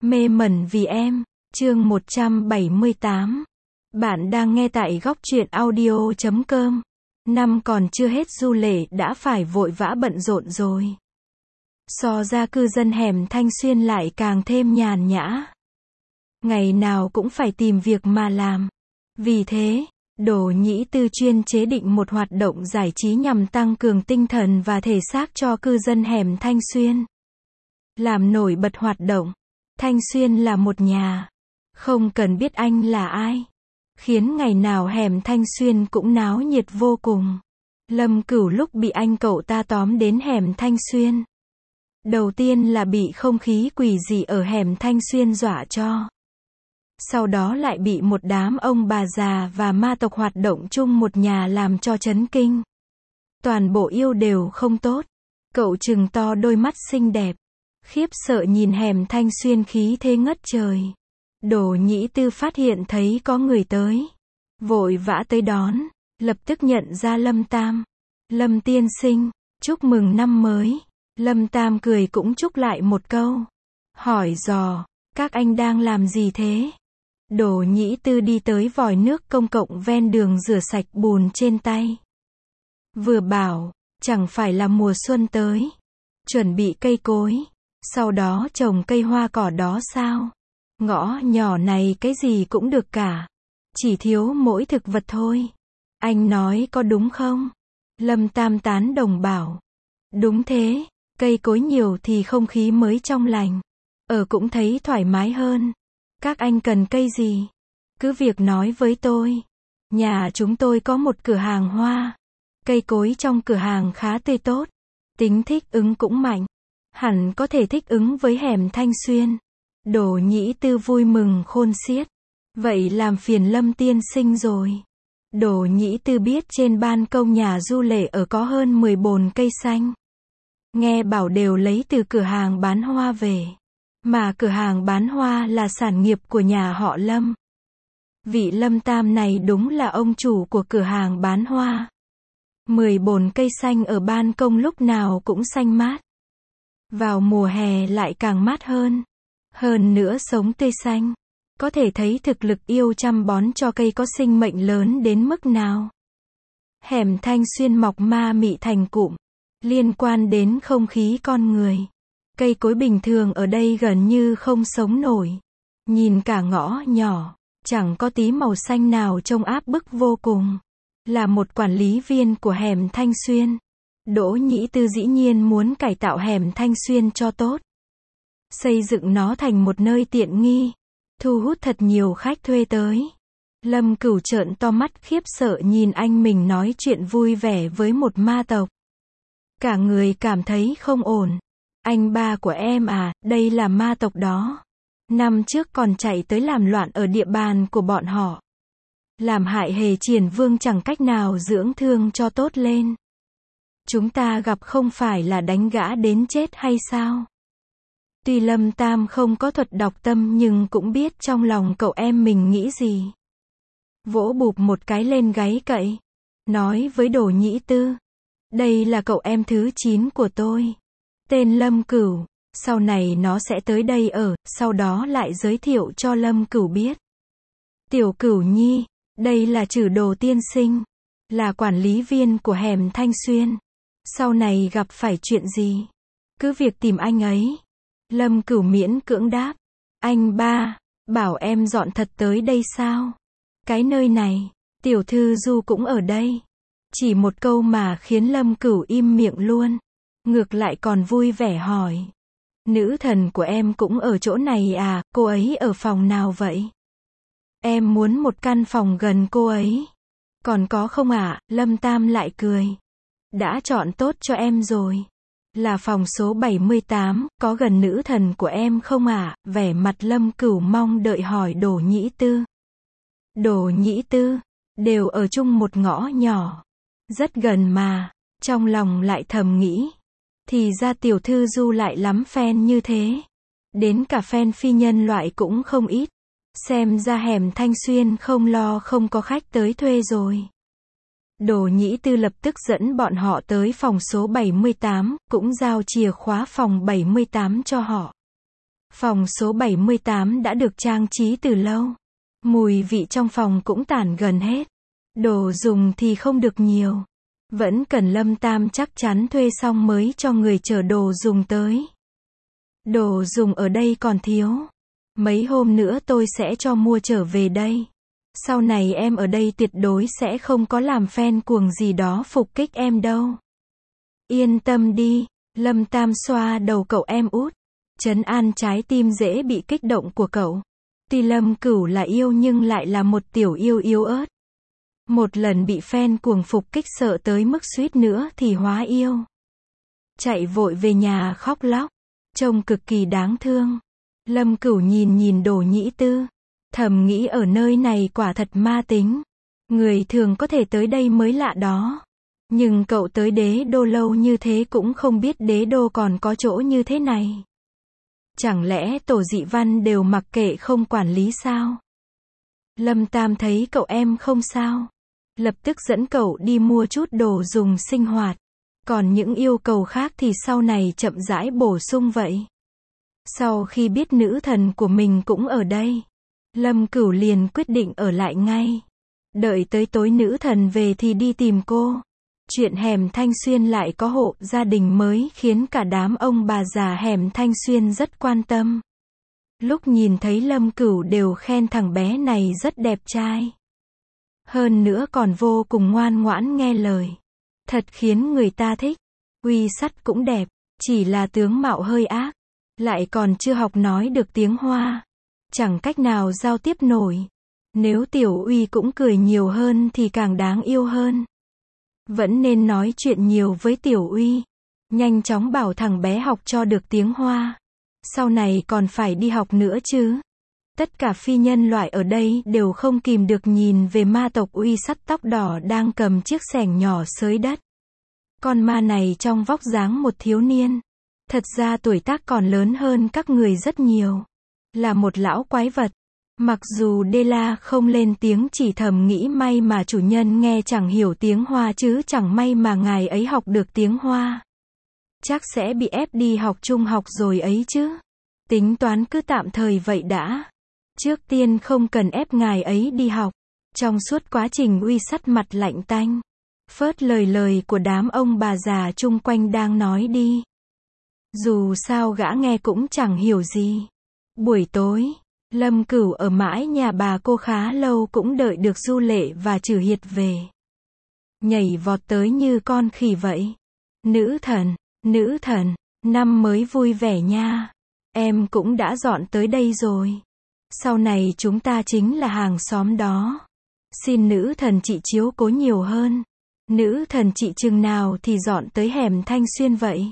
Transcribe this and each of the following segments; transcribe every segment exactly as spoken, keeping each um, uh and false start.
Mê mẩn vì em, chương một trăm bảy mươi tám. Bạn đang nghe tại góc truyện audio chấm com. Năm còn chưa hết du lễ đã phải vội vã bận rộn rồi. So ra cư dân hẻm Thanh Xuyên lại càng thêm nhàn nhã. Ngày nào cũng phải tìm việc mà làm. Vì thế, Đỗ Nhĩ Tư chuyên chế định một hoạt động giải trí nhằm tăng cường tinh thần và thể xác cho cư dân hẻm Thanh Xuyên. Làm nổi bật hoạt động. Thanh Xuyên là một nhà. Không cần biết anh là ai. Khiến ngày nào hẻm Thanh Xuyên cũng náo nhiệt vô cùng. Lâm Cửu lúc bị anh cậu ta tóm đến hẻm Thanh Xuyên. Đầu tiên là bị không khí quỷ dị ở hẻm Thanh Xuyên dọa cho. Sau đó lại bị một đám ông bà già và ma tộc hoạt động chung một nhà làm cho chấn kinh. Toàn bộ yêu đều không tốt. Cậu trừng to đôi mắt xinh đẹp. Khiếp sợ nhìn hẻm Thanh Xuyên khí thế ngất trời. Đỗ Nhĩ Tư phát hiện thấy có người tới. Vội vã tới đón. Lập tức nhận ra Lâm Tam. Lâm tiên sinh, chúc mừng năm mới. Lâm Tam cười cũng chúc lại một câu. Hỏi dò, các anh đang làm gì thế? Đỗ Nhĩ Tư đi tới vòi nước công cộng ven đường rửa sạch bùn trên tay. Vừa bảo, chẳng phải là mùa xuân tới. Chuẩn bị cây cối. Sau đó trồng cây hoa cỏ đó sao? Ngõ nhỏ này cái gì cũng được cả. Chỉ thiếu mỗi thực vật thôi. Anh nói có đúng không? Lâm Tam tán đồng bảo. Đúng thế, cây cối nhiều thì không khí mới trong lành. Ở cũng thấy thoải mái hơn. Các anh cần cây gì? Cứ việc nói với tôi. Nhà chúng tôi có một cửa hàng hoa. Cây cối trong cửa hàng khá tươi tốt. Tính thích ứng cũng mạnh. Hẳn có thể thích ứng với hẻm Thanh Xuyên. Đỗ Nhĩ Tư vui mừng khôn xiết. Vậy làm phiền Lâm tiên sinh rồi. Đỗ Nhĩ Tư biết trên ban công nhà du lễ ở có hơn mười bồn cây xanh. Nghe bảo đều lấy từ cửa hàng bán hoa về. Mà cửa hàng bán hoa là sản nghiệp của nhà họ Lâm. Vị Lâm Tam này đúng là ông chủ của cửa hàng bán hoa. Mười bồn cây xanh ở ban công lúc nào cũng xanh mát. Vào mùa hè lại càng mát hơn. Hơn nữa sống tươi xanh. Có thể thấy thực lực yêu chăm bón cho cây có sinh mệnh lớn đến mức nào. Hẻm Thanh Xuyên mọc ma mị thành cụm. Liên quan đến không khí con người. Cây cối bình thường ở đây gần như không sống nổi. Nhìn cả ngõ nhỏ. Chẳng có tí màu xanh nào trông áp bức vô cùng. Là một quản lý viên của hẻm Thanh Xuyên. Đỗ Nhĩ Tư dĩ nhiên muốn cải tạo hẻm Thanh Xuyên cho tốt. Xây dựng nó thành một nơi tiện nghi. Thu hút thật nhiều khách thuê tới. Lâm Cửu trợn to mắt khiếp sợ nhìn anh mình nói chuyện vui vẻ với một ma tộc. Cả người cảm thấy không ổn. Anh ba của em à, đây là ma tộc đó. Năm trước còn chạy tới làm loạn ở địa bàn của bọn họ. Làm hại Hề Triển Vương chẳng cách nào dưỡng thương cho tốt lên. Chúng ta gặp không phải là đánh gã đến chết hay sao? Tuy Lâm Tam không có thuật đọc tâm nhưng cũng biết trong lòng cậu em mình nghĩ gì. Vỗ bụp một cái lên gáy cậy. Nói với Đỗ Nhĩ Tư. Đây là cậu em thứ chín của tôi. Tên Lâm Cửu. Sau này nó sẽ tới đây ở, sau đó lại giới thiệu cho Lâm Cửu biết. Tiểu Cửu Nhi, đây là Trử Đồ tiên sinh. Là quản lý viên của hẻm Thanh Xuyên. Sau này gặp phải chuyện gì? Cứ việc tìm anh ấy. Lâm Cửu miễn cưỡng đáp. Anh ba, bảo em dọn thật tới đây sao? Cái nơi này, tiểu thư Du cũng ở đây. Chỉ một câu mà khiến Lâm Cửu im miệng luôn. Ngược lại còn vui vẻ hỏi. Nữ thần của em cũng ở chỗ này à, cô ấy ở phòng nào vậy? Em muốn một căn phòng gần cô ấy. Còn có không ạ? À? Lâm Tam lại cười. Đã chọn tốt cho em rồi. Là phòng số bảy mươi tám, có gần nữ thần của em không ạ? À? Vẻ mặt Lâm Cửu mong đợi hỏi Đỗ Nhĩ Tư. Đỗ Nhĩ Tư, đều ở chung một ngõ nhỏ. Rất gần mà, trong lòng lại thầm nghĩ. Thì ra tiểu thư Du lại lắm fan như thế. Đến cả fan phi nhân loại cũng không ít. Xem ra hẻm Thanh Xuyên không lo không có khách tới thuê rồi. Đỗ Nhĩ Tư lập tức dẫn bọn họ tới phòng số bảy mươi tám, cũng giao chìa khóa phòng bảy mươi tám cho họ. Phòng số bảy mươi tám đã được trang trí từ lâu. Mùi vị trong phòng cũng tản gần hết. Đồ dùng thì không được nhiều. Vẫn cần Lâm Tam chắc chắn thuê xong mới cho người chở đồ dùng tới. Đồ dùng ở đây còn thiếu. Mấy hôm nữa tôi sẽ cho mua trở về đây. Sau này em ở đây tuyệt đối sẽ không có làm phen cuồng gì đó phục kích em đâu. Yên tâm đi, Lâm Tam xoa đầu cậu em út. Trấn an trái tim dễ bị kích động của cậu. Tuy Lâm Cửu là yêu nhưng lại là một tiểu yêu yếu ớt. Một lần bị phen cuồng phục kích sợ tới mức suýt nữa thì hóa yêu. Chạy vội về nhà khóc lóc. Trông cực kỳ đáng thương. Lâm Cửu nhìn nhìn Đỗ Nhĩ Tư. Thầm nghĩ ở nơi này quả thật ma tính. Người thường có thể tới đây mới lạ đó. Nhưng cậu tới đế đô lâu như thế cũng không biết đế đô còn có chỗ như thế này. Chẳng lẽ tổ dị văn đều mặc kệ không quản lý sao? Lâm Tam thấy cậu em không sao. Lập tức dẫn cậu đi mua chút đồ dùng sinh hoạt. Còn những yêu cầu khác thì sau này chậm rãi bổ sung vậy. Sau khi biết nữ thần của mình cũng ở đây, Lâm Cửu liền quyết định ở lại ngay. Đợi tới tối nữ thần về thì đi tìm cô. Chuyện hẻm Thanh Xuyên lại có hộ gia đình mới khiến cả đám ông bà già hẻm Thanh Xuyên rất quan tâm. Lúc nhìn thấy Lâm Cửu đều khen thằng bé này rất đẹp trai. Hơn nữa còn vô cùng ngoan ngoãn nghe lời. Thật khiến người ta thích. Uy Sắt cũng đẹp, chỉ là tướng mạo hơi ác. Lại còn chưa học nói được tiếng Hoa. Chẳng cách nào giao tiếp nổi. Nếu Tiểu Uy cũng cười nhiều hơn thì càng đáng yêu hơn. Vẫn nên nói chuyện nhiều với Tiểu Uy. Nhanh chóng bảo thằng bé học cho được tiếng Hoa. Sau này còn phải đi học nữa chứ. Tất cả phi nhân loại ở đây đều không kìm được nhìn về ma tộc Uy Sắt tóc đỏ đang cầm chiếc xẻng nhỏ xới đất. Con ma này trong vóc dáng một thiếu niên. Thật ra tuổi tác còn lớn hơn các người rất nhiều. Là một lão quái vật. Mặc dù Dela không lên tiếng chỉ thầm nghĩ may mà chủ nhân nghe chẳng hiểu tiếng Hoa chứ chẳng may mà ngài ấy học được tiếng Hoa. Chắc sẽ bị ép đi học trung học rồi ấy chứ. Tính toán cứ tạm thời vậy đã. Trước tiên không cần ép ngài ấy đi học. Trong suốt quá trình Uy Sắt mặt lạnh tanh. Phớt lời lời của đám ông bà già chung quanh đang nói đi. Dù sao gã nghe cũng chẳng hiểu gì. Buổi tối, Lâm Cửu ở mãi nhà bà cô khá lâu cũng đợi được Du Lệ và Trử Hiệt về. Nhảy vọt tới như con khỉ vậy. Nữ thần, nữ thần, năm mới vui vẻ nha. Em cũng đã dọn tới đây rồi. Sau này chúng ta chính là hàng xóm đó. Xin nữ thần chị chiếu cố nhiều hơn. Nữ thần chị chừng nào thì dọn tới hẻm Thanh Xuyên vậy?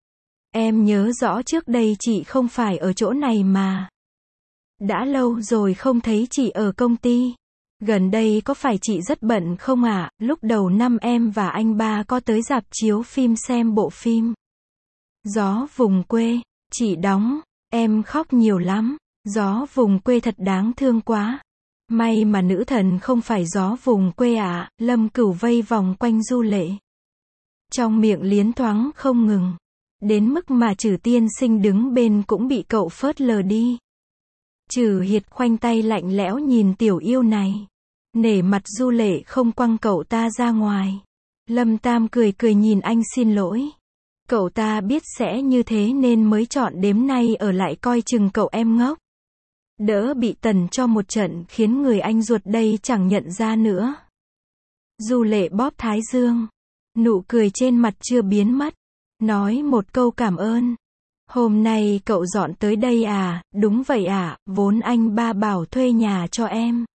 Em nhớ rõ trước đây chị không phải ở chỗ này mà. Đã lâu rồi không thấy chị ở công ty. Gần đây có phải chị rất bận không ạ? À? Lúc đầu năm em và anh ba có tới rạp chiếu phim xem bộ phim Gió Vùng Quê. Chị đóng, em khóc nhiều lắm. Gió Vùng Quê thật đáng thương quá. May mà nữ thần không phải gió vùng quê ạ. À. Lâm Cửu vây vòng quanh Du Lệ. Trong miệng liến thoáng không ngừng. Đến mức mà Trử tiên sinh đứng bên cũng bị cậu phớt lờ đi. Trử Hiệt khoanh tay lạnh lẽo nhìn tiểu yêu này. Nể mặt Du Lệ không quăng cậu ta ra ngoài. Lâm Tam cười cười nhìn anh xin lỗi. Cậu ta biết sẽ như thế nên mới chọn đêm nay ở lại coi chừng cậu em ngốc. Đỡ bị tần cho một trận khiến người anh ruột đây chẳng nhận ra nữa. Du Lệ bóp thái dương. Nụ cười trên mặt chưa biến mất. Nói một câu cảm ơn. Hôm nay cậu dọn tới đây à? Đúng vậy ạ, à, vốn anh ba bảo thuê nhà cho em.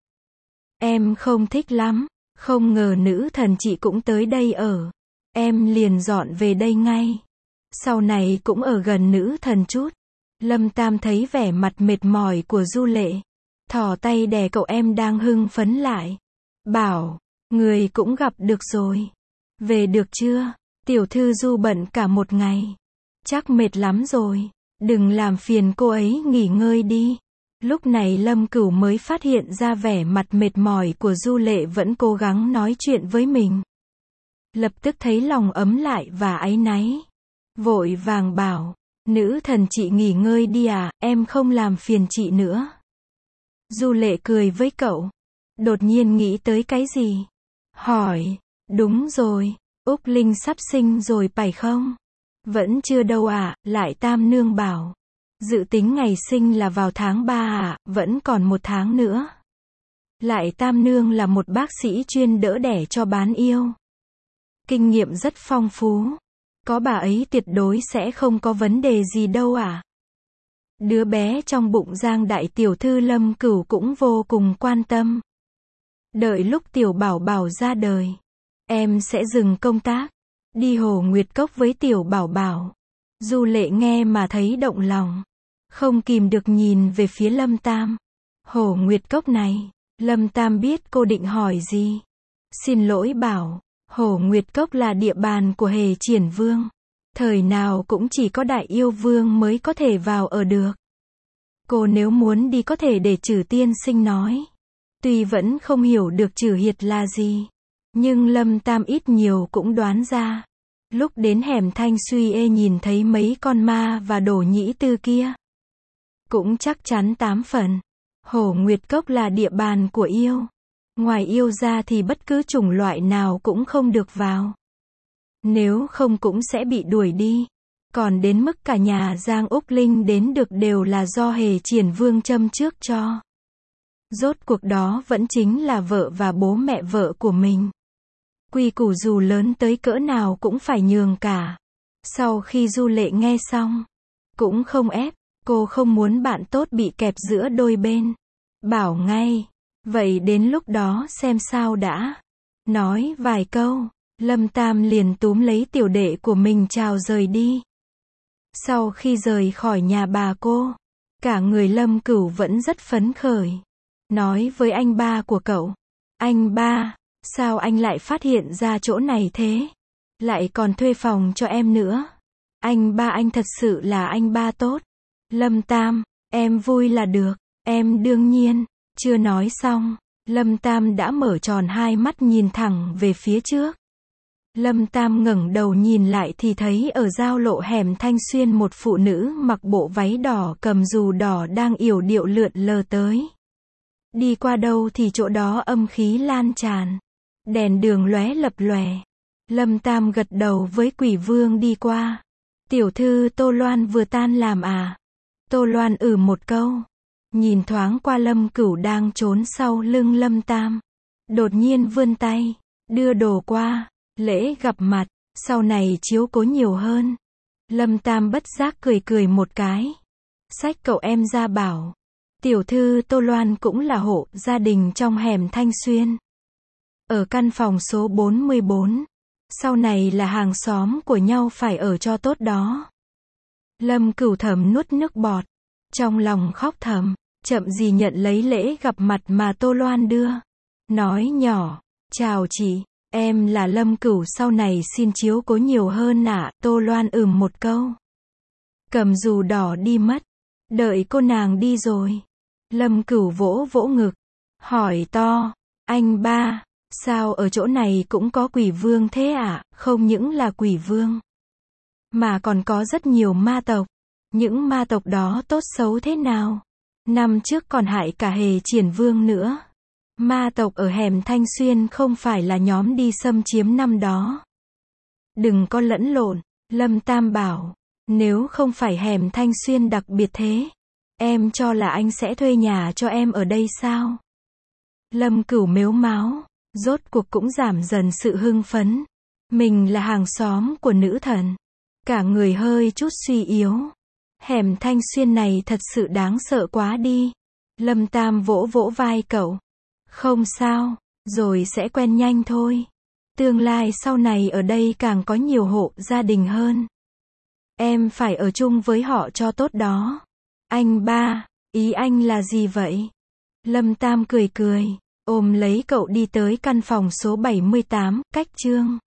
Em không thích lắm. Không ngờ nữ thần chị cũng tới đây ở. Em liền dọn về đây ngay. Sau này cũng ở gần nữ thần chút. Lâm Tam thấy vẻ mặt mệt mỏi của Du Lệ. Thò tay đè cậu em đang hưng phấn lại. Bảo, người cũng gặp được rồi. Về được chưa? Tiểu thư Du bận cả một ngày. Chắc mệt lắm rồi. Đừng làm phiền cô ấy nghỉ ngơi đi. Lúc này Lâm Cửu mới phát hiện ra vẻ mặt mệt mỏi của Du Lệ vẫn cố gắng nói chuyện với mình. Lập tức thấy lòng ấm lại và áy náy. Vội vàng bảo. Nữ thần chị nghỉ ngơi đi à, em không làm phiền chị nữa. Du Lệ cười với cậu. Đột nhiên nghĩ tới cái gì? Hỏi, đúng rồi, Úc Linh sắp sinh rồi phải không? Vẫn chưa đâu ạ, à, lại Tam Nương bảo. Dự tính ngày sinh là vào tháng ba ạ, à, vẫn còn một tháng nữa. Lại Tam Nương là một bác sĩ chuyên đỡ đẻ cho bán yêu. Kinh nghiệm rất phong phú. Có bà ấy tuyệt đối sẽ không có vấn đề gì đâu ạ. À. Đứa bé trong bụng Giang đại tiểu thư Lâm Cửu cũng vô cùng quan tâm. Đợi lúc tiểu bảo bảo ra đời, em sẽ dừng công tác, đi Hồ Nguyệt Cốc với tiểu bảo bảo. Du Lệ nghe mà thấy động lòng, không kìm được nhìn về phía Lâm Tam. Hồ Nguyệt Cốc này, Lâm Tam biết cô định hỏi gì. Xin lỗi bảo, Hồ Nguyệt Cốc là địa bàn của Hề Triển Vương. Thời nào cũng chỉ có Đại Yêu Vương mới có thể vào ở được. Cô nếu muốn đi có thể để Trử tiên sinh nói. Tuy vẫn không hiểu được Trử hiệt là gì, nhưng Lâm Tam ít nhiều cũng đoán ra. Lúc đến hẻm Thanh Xuy Ê nhìn thấy mấy con ma và Đổ Nhĩ Tư kia, cũng chắc chắn tám phần. Hồ Nguyệt Cốc là địa bàn của yêu. Ngoài yêu ra thì bất cứ chủng loại nào cũng không được vào. Nếu không cũng sẽ bị đuổi đi. Còn đến mức cả nhà Giang Úc Linh đến được đều là do Hề Triển Vương châm trước cho. Rốt cuộc đó vẫn chính là vợ và bố mẹ vợ của mình. Quy củ dù lớn tới cỡ nào cũng phải nhường cả. Sau khi Du Lệ nghe xong, cũng không ép, cô không muốn bạn tốt bị kẹp giữa đôi bên. Bảo ngay, vậy đến lúc đó xem sao đã. Nói vài câu, Lâm Tam liền túm lấy tiểu đệ của mình chào rời đi. Sau khi rời khỏi nhà bà cô, cả người Lâm Cửu vẫn rất phấn khởi. Nói với anh ba của cậu, anh ba, sao anh lại phát hiện ra chỗ này thế? Lại còn thuê phòng cho em nữa. Anh ba anh thật sự là anh ba tốt. Lâm Tam, em vui là được, em đương nhiên. Chưa nói xong, Lâm Tam đã mở tròn hai mắt nhìn thẳng về phía trước. Lâm Tam ngẩng đầu nhìn lại thì thấy ở giao lộ hẻm Thanh Xuyên một phụ nữ mặc bộ váy đỏ cầm dù đỏ đang yểu điệu lượn lờ tới. Đi qua đâu thì chỗ đó âm khí lan tràn. Đèn đường lóe lập lòe. Lâm Tam gật đầu với Quỷ Vương đi qua. Tiểu thư Tô Loan vừa tan làm à? Tô Loan ừ một câu. Nhìn thoáng qua Lâm Cửu đang trốn sau lưng Lâm Tam. Đột nhiên vươn tay, đưa đồ qua, lễ gặp mặt, sau này chiếu cố nhiều hơn. Lâm Tam bất giác cười cười một cái. Xách cậu em ra bảo. Tiểu thư Tô Loan cũng là hộ gia đình trong hẻm Thanh Xuyên. Ở căn phòng số bốn mươi bốn. Sau này là hàng xóm của nhau phải ở cho tốt đó. Lâm Cửu thầm nuốt nước bọt. Trong lòng khóc thầm, chậm gì nhận lấy lễ gặp mặt mà Tô Loan đưa. Nói nhỏ, chào chị, em là Lâm Cửu sau này xin chiếu cố nhiều hơn ạ. À. Tô Loan ừm một câu. Cầm dù đỏ đi mất. Đợi cô nàng đi rồi. Lâm Cửu vỗ vỗ ngực. Hỏi to, anh ba, sao ở chỗ này cũng có quỷ vương thế ạ? À? Không những là quỷ vương, mà còn có rất nhiều ma tộc. Những ma tộc đó tốt xấu thế nào? Năm trước còn hại cả Hề Triển Vương nữa. Ma tộc ở hẻm Thanh Xuyên không phải là nhóm đi xâm chiếm năm đó. Đừng có lẫn lộn, Lâm Tam bảo. Nếu không phải hẻm Thanh Xuyên đặc biệt thế, em cho là anh sẽ thuê nhà cho em ở đây sao? Lâm Cửu mếu máo, rốt cuộc cũng giảm dần sự hưng phấn. Mình là hàng xóm của nữ thần. Cả người hơi chút suy yếu. Hẻm Thanh Xuyên này thật sự đáng sợ quá đi. Lâm Tam vỗ vỗ vai cậu. Không sao, rồi sẽ quen nhanh thôi. Tương lai sau này ở đây càng có nhiều hộ gia đình hơn. Em phải ở chung với họ cho tốt đó. Anh ba, ý anh là gì vậy? Lâm Tam cười cười, ôm lấy cậu đi tới căn phòng số bảy mươi tám, cách Trương